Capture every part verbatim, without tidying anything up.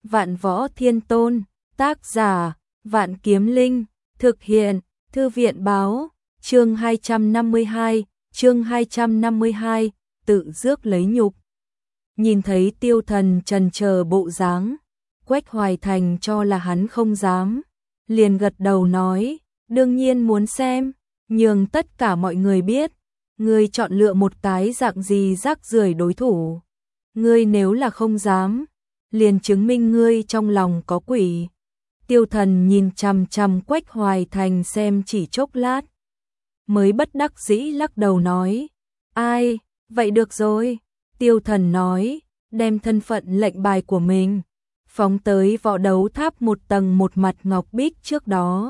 Vạn Võ Thiên Tôn, tác giả, Vạn Kiếm Linh, thực hiện, Thư viện báo, chương hai trăm năm mươi hai, chương hai trăm năm mươi hai, tự rước lấy nhục. Nhìn thấy Tiêu Thần trần chờ bộ dáng, Quách Hoài Thành cho là hắn không dám, liền gật đầu nói, đương nhiên muốn xem, nhường tất cả mọi người biết, ngươi chọn lựa một cái dạng gì rác rưởi đối thủ. Ngươi nếu là không dám, liền chứng minh ngươi trong lòng có quỷ. Tiêu Thần nhìn chằm chằm Quách Hoài Thành xem chỉ chốc lát, mới bất đắc dĩ lắc đầu nói, ai, vậy được rồi. Tiêu Thần nói, đem thân phận lệnh bài của mình phóng tới võ đấu tháp một tầng một mặt ngọc bích trước đó.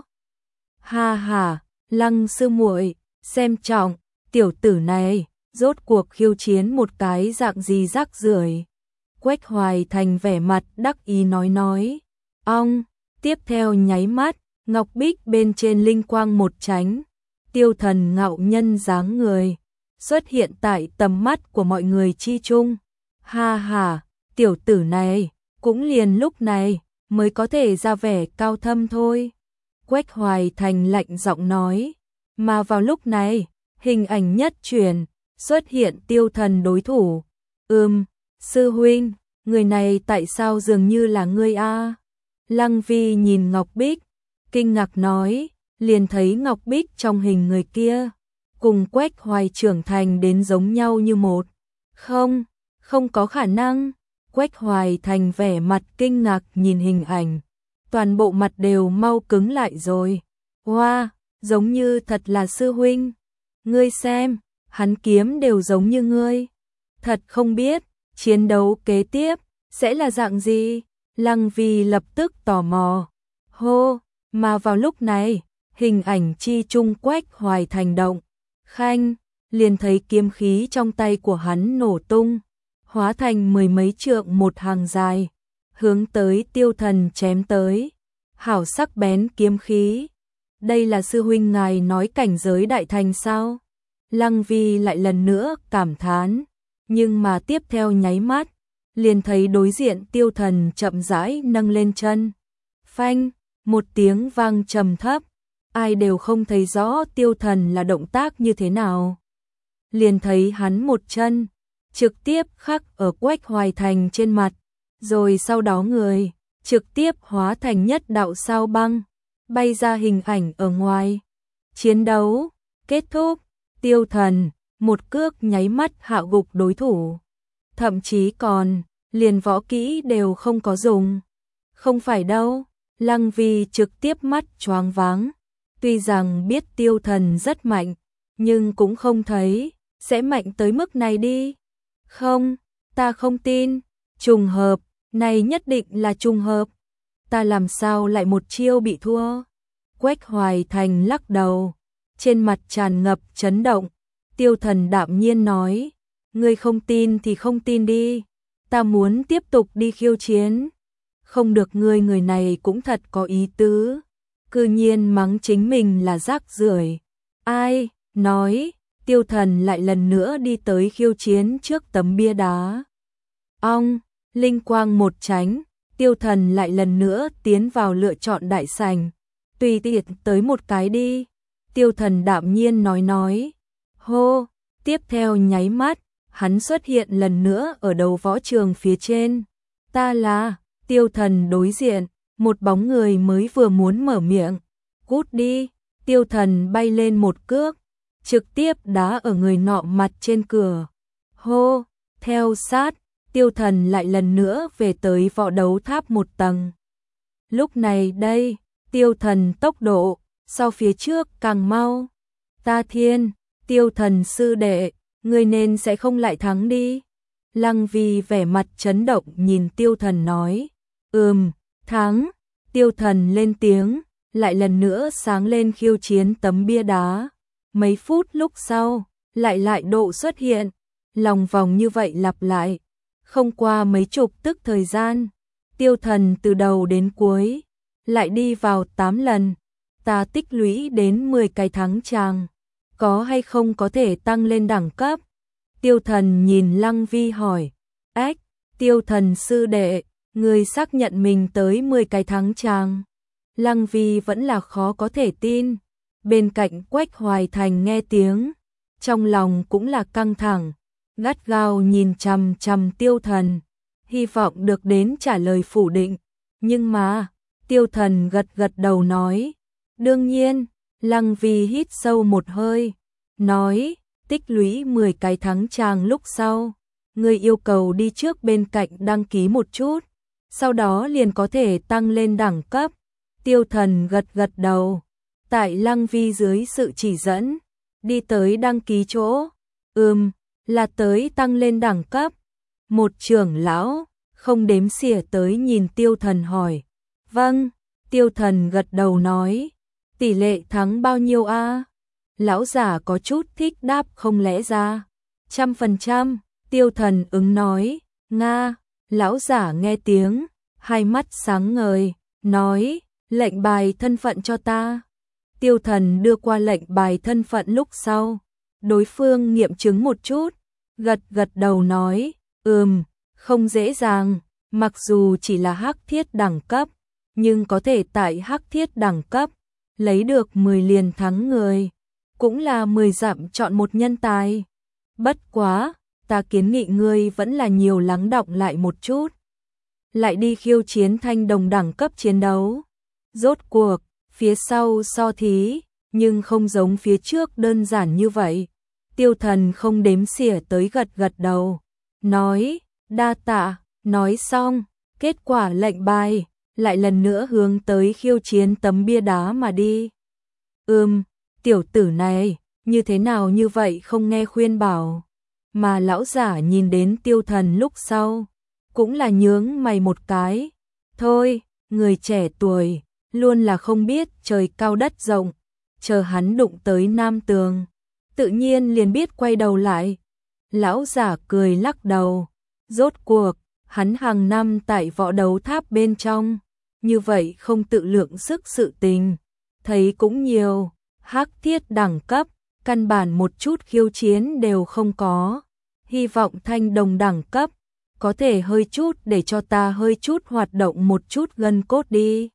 Ha ha, Lăng sư muội, xem trọng, tiểu tử này, rốt cuộc khiêu chiến một cái dạng gì rác rưởi. Quách Hoài Thành vẻ mặt đắc ý nói nói, ong, tiếp theo nháy mắt, ngọc bích bên trên linh quang một chánh, Tiêu Thần ngạo nhân dáng người xuất hiện tại tầm mắt của mọi người chi chung. Ha ha, tiểu tử này, cũng liền lúc này mới có thể ra vẻ cao thâm thôi. Quách Hoài Thành lạnh giọng nói, mà vào lúc này, hình ảnh nhất truyền, xuất hiện Tiêu Thần đối thủ. Ừm, sư huynh, người này tại sao dường như là ngươi a? Lăng Vi nhìn Ngọc Bích, kinh ngạc nói, liền thấy Ngọc Bích trong hình người kia, cùng Quách Hoài trưởng thành đến giống nhau như một. Không, không có khả năng. Quách Hoài Thành vẻ mặt kinh ngạc nhìn hình ảnh, toàn bộ mặt đều mau cứng lại rồi. Wow, giống như thật là sư huynh. Ngươi xem, hắn kiếm đều giống như ngươi. Thật không biết, chiến đấu kế tiếp sẽ là dạng gì? Lăng Vi lập tức tò mò. Hô, mà vào lúc này, hình ảnh chi trung Quách Hoài Thành động. Khanh, liền thấy kiếm khí trong tay của hắn nổ tung, hóa thành mười mấy trượng một hàng dài, hướng tới Tiêu Thần chém tới. Hảo sắc bén kiếm khí. Đây là sư huynh ngài nói cảnh giới đại thành sao? Lăng Vi lại lần nữa cảm thán, nhưng mà tiếp theo nháy mắt, liền thấy đối diện Tiêu Thần chậm rãi nâng lên chân. Phanh, một tiếng vang trầm thấp, ai đều không thấy rõ Tiêu Thần là động tác như thế nào. Liền thấy hắn một chân trực tiếp khắc ở Quách Hoài Thành trên mặt, rồi sau đó người trực tiếp hóa thành nhất đạo sao băng, bay ra hình ảnh ở ngoài. Chiến đấu kết thúc, Tiêu Thần một cước nháy mắt hạ gục đối thủ, thậm chí còn liền võ kỹ đều không có dùng. Không phải đâu, Lăng Vi trực tiếp mắt choáng váng, tuy rằng biết Tiêu Thần rất mạnh, nhưng cũng không thấy sẽ mạnh tới mức này đi. Không, ta không tin, trùng hợp, này nhất định là trùng hợp. Ta làm sao lại một chiêu bị thua? Quách Hoài Thành lắc đầu, trên mặt tràn ngập chấn động. Tiêu Thần đạm nhiên nói, ngươi không tin thì không tin đi, ta muốn tiếp tục đi khiêu chiến. Không được, ngươi người này cũng thật có ý tứ, cư nhiên mắng chính mình là rác rưởi. Ai nói? Tiêu Thần lại lần nữa đi tới khiêu chiến trước tấm bia đá. Ong, linh quang một chánh, Tiêu Thần lại lần nữa tiến vào lựa chọn đại sảnh. Tùy tiện tới một cái đi. Tiêu Thần đạm nhiên nói nói. Hô, tiếp theo nháy mắt, hắn xuất hiện lần nữa ở đầu võ trường phía trên. Ta là, Tiêu Thần đối diện, một bóng người mới vừa muốn mở miệng. Cút đi, Tiêu Thần bay lên một cước, trực tiếp đá ở người nọ mặt trên cửa. Hô, theo sát, Tiêu Thần lại lần nữa về tới võ đấu tháp một tầng. Lúc này đây, Tiêu Thần tốc độ so phía trước càng mau. Ta thiên, Tiêu Thần sư đệ, người nên sẽ không lại thắng đi. Lăng Vi vẻ mặt chấn động nhìn Tiêu Thần nói, ừm, thắng. Tiêu Thần lên tiếng, lại lần nữa sáng lên khiêu chiến tấm bia đá. Mấy phút lúc sau, lại lại độ xuất hiện, lòng vòng như vậy lặp lại. Không qua mấy chục tức thời gian, Tiêu Thần từ đầu đến cuối, lại đi vào tám lần. Ta tích lũy đến mười cái thắng chàng, có hay không có thể tăng lên đẳng cấp? Tiêu Thần nhìn Lăng Vi hỏi, ách, Tiêu Thần sư đệ, Ngươi xác nhận mình tới mười cái thắng chàng. Lăng Vi vẫn là khó có thể tin. Bên cạnh Quách Hoài Thành nghe tiếng, trong lòng cũng là căng thẳng, gắt gao nhìn chằm chằm Tiêu Thần, hy vọng được đến trả lời phủ định. Nhưng mà, Tiêu Thần gật gật đầu nói, đương nhiên. Lăng Vi hít sâu một hơi, nói, tích lũy mười cái thắng chàng lúc sau, ngươi yêu cầu đi trước bên cạnh đăng ký một chút, sau đó liền có thể tăng lên đẳng cấp. Tiêu Thần gật gật đầu, tại Lăng Vi dưới sự chỉ dẫn, đi tới đăng ký chỗ. Ừm, là tới tăng lên đẳng cấp. Một trưởng lão không đếm xỉa tới nhìn Tiêu Thần hỏi. Vâng, Tiêu Thần gật đầu nói, tỷ lệ thắng bao nhiêu a? Lão giả có chút thích đáp không lẽ ra. Trăm phần trăm, Tiêu Thần ứng nói. Nga, lão giả nghe tiếng, hai mắt sáng ngời, nói, lệnh bài thân phận cho ta. Tiêu Thần đưa qua lệnh bài thân phận lúc sau, đối phương nghiệm chứng một chút, gật gật đầu nói, ừm, không dễ dàng, mặc dù chỉ là hắc thiết đẳng cấp, nhưng có thể tại hắc thiết đẳng cấp, lấy được mười liền thắng người, cũng là mười dặm chọn một nhân tài. Bất quá, ta kiến nghị ngươi vẫn là nhiều lắng đọng lại một chút. Lại đi khiêu chiến thanh đồng đẳng cấp chiến đấu. Rốt cuộc, phía sau so thí, nhưng không giống phía trước đơn giản như vậy. Tiêu Thần không đếm xỉa tới gật gật đầu, nói, đa tạ, nói xong, kết quả lệnh bài, lại lần nữa hướng tới khiêu chiến tấm bia đá mà đi. Ừm, tiểu tử này, như thế nào như vậy không nghe khuyên bảo. Mà lão giả nhìn đến Tiêu Thần lúc sau, cũng là nhướng mày một cái. Thôi, người trẻ tuổi, luôn là không biết trời cao đất rộng, chờ hắn đụng tới nam tường, tự nhiên liền biết quay đầu lại. Lão giả cười lắc đầu, rốt cuộc, hắn hàng năm tại võ đấu tháp bên trong, như vậy không tự lượng sức sự tình, thấy cũng nhiều, hắc thiết đẳng cấp, căn bản một chút khiêu chiến đều không có, hy vọng thanh đồng đẳng cấp, có thể hơi chút để cho ta hơi chút hoạt động một chút gân cốt đi.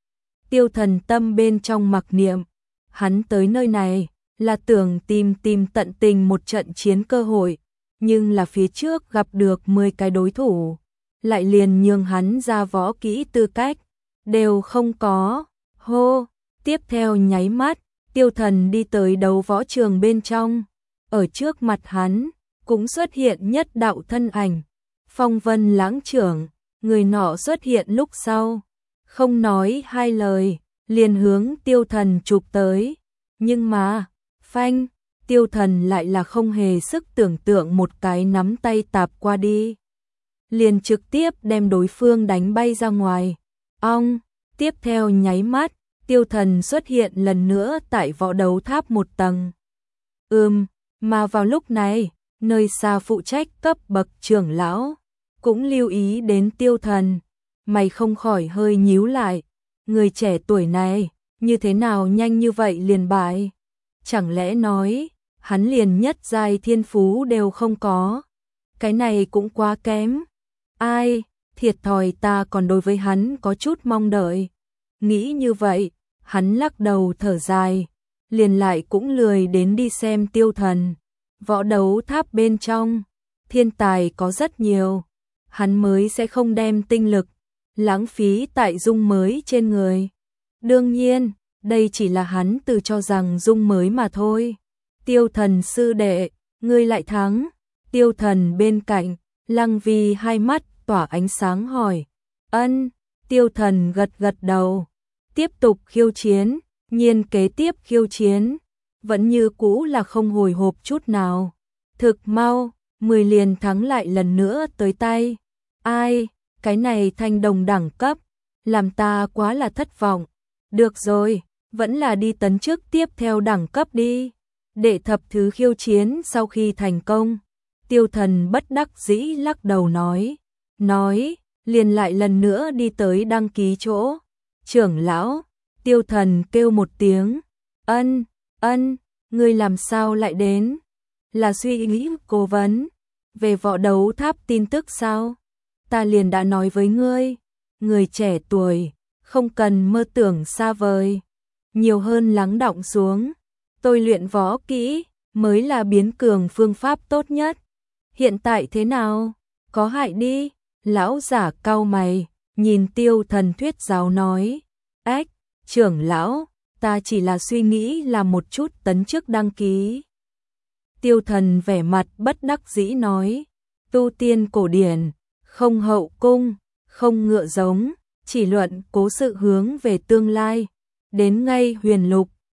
Tiêu Thần tâm bên trong mặc niệm, hắn tới nơi này là tưởng tìm tìm tận tình một trận chiến cơ hội, nhưng là phía trước gặp được mười cái đối thủ, lại liền nhường hắn ra võ kỹ tư cách, đều không có. Hô, tiếp theo nháy mắt, Tiêu Thần đi tới đấu võ trường bên trong, ở trước mặt hắn, cũng xuất hiện nhất đạo thân ảnh, Phong Vân Lãng trưởng, người nọ xuất hiện lúc sau, không nói hai lời, liền hướng Tiêu Thần chụp tới, nhưng mà, phanh, Tiêu Thần lại là không hề sức tưởng tượng một cái nắm tay tạp qua đi, liền trực tiếp đem đối phương đánh bay ra ngoài. Ong, tiếp theo nháy mắt, Tiêu Thần xuất hiện lần nữa tại võ đấu tháp một tầng. Ừm, mà vào lúc này, nơi xa phụ trách cấp bậc trưởng lão, cũng lưu ý đến Tiêu Thần, mày không khỏi hơi nhíu lại, người trẻ tuổi này, như thế nào nhanh như vậy liền bại? Chẳng lẽ nói, hắn liền nhất giai thiên phú đều không có? Cái này cũng quá kém. Ai, thiệt thòi ta còn đối với hắn có chút mong đợi. Nghĩ như vậy, hắn lắc đầu thở dài, liền lại cũng lười đến đi xem Tiêu Thần. Võ đấu tháp bên trong, thiên tài có rất nhiều, hắn mới sẽ không đem tinh lực lãng phí tại dung mới trên người. Đương nhiên, đây chỉ là hắn tự cho rằng dung mới mà thôi. Tiêu Thần sư đệ, ngươi lại thắng. Tiêu Thần bên cạnh, Lăng Vi hai mắt tỏa ánh sáng hỏi. Ân, Tiêu Thần gật gật đầu. Tiếp tục khiêu chiến, nhiên kế tiếp khiêu chiến, vẫn như cũ là không hồi hộp chút nào. Thực mau, mười liền thắng lại lần nữa tới tay. Ai, cái này thanh đồng đẳng cấp, làm ta quá là thất vọng. Được rồi, vẫn là đi tấn chức tiếp theo đẳng cấp đi. Đệ thập thứ khiêu chiến sau khi thành công, Tiêu Thần bất đắc dĩ lắc đầu nói. Nói, liền lại lần nữa đi tới đăng ký chỗ. Trưởng lão, Tiêu Thần kêu một tiếng. Ân, ân, ngươi làm sao lại đến? Là suy nghĩ cố vấn về võ đấu tháp tin tức sao? ta liền đã nói với ngươi, người trẻ tuổi, không cần mơ tưởng xa vời, nhiều hơn lắng đọng xuống, tôi luyện võ kỹ, mới là biến cường phương pháp tốt nhất. Hiện tại thế nào? Có hại đi, lão giả cau mày, nhìn Tiêu Thần thuyết giáo nói, ách, trưởng lão, ta chỉ là suy nghĩ là một chút tấn chức đăng ký. Tiêu Thần vẻ mặt bất đắc dĩ nói, tu tiên cổ điển, không hậu cung, không ngựa giống, chỉ luận cố sự hướng về tương lai, đến ngay huyền lục,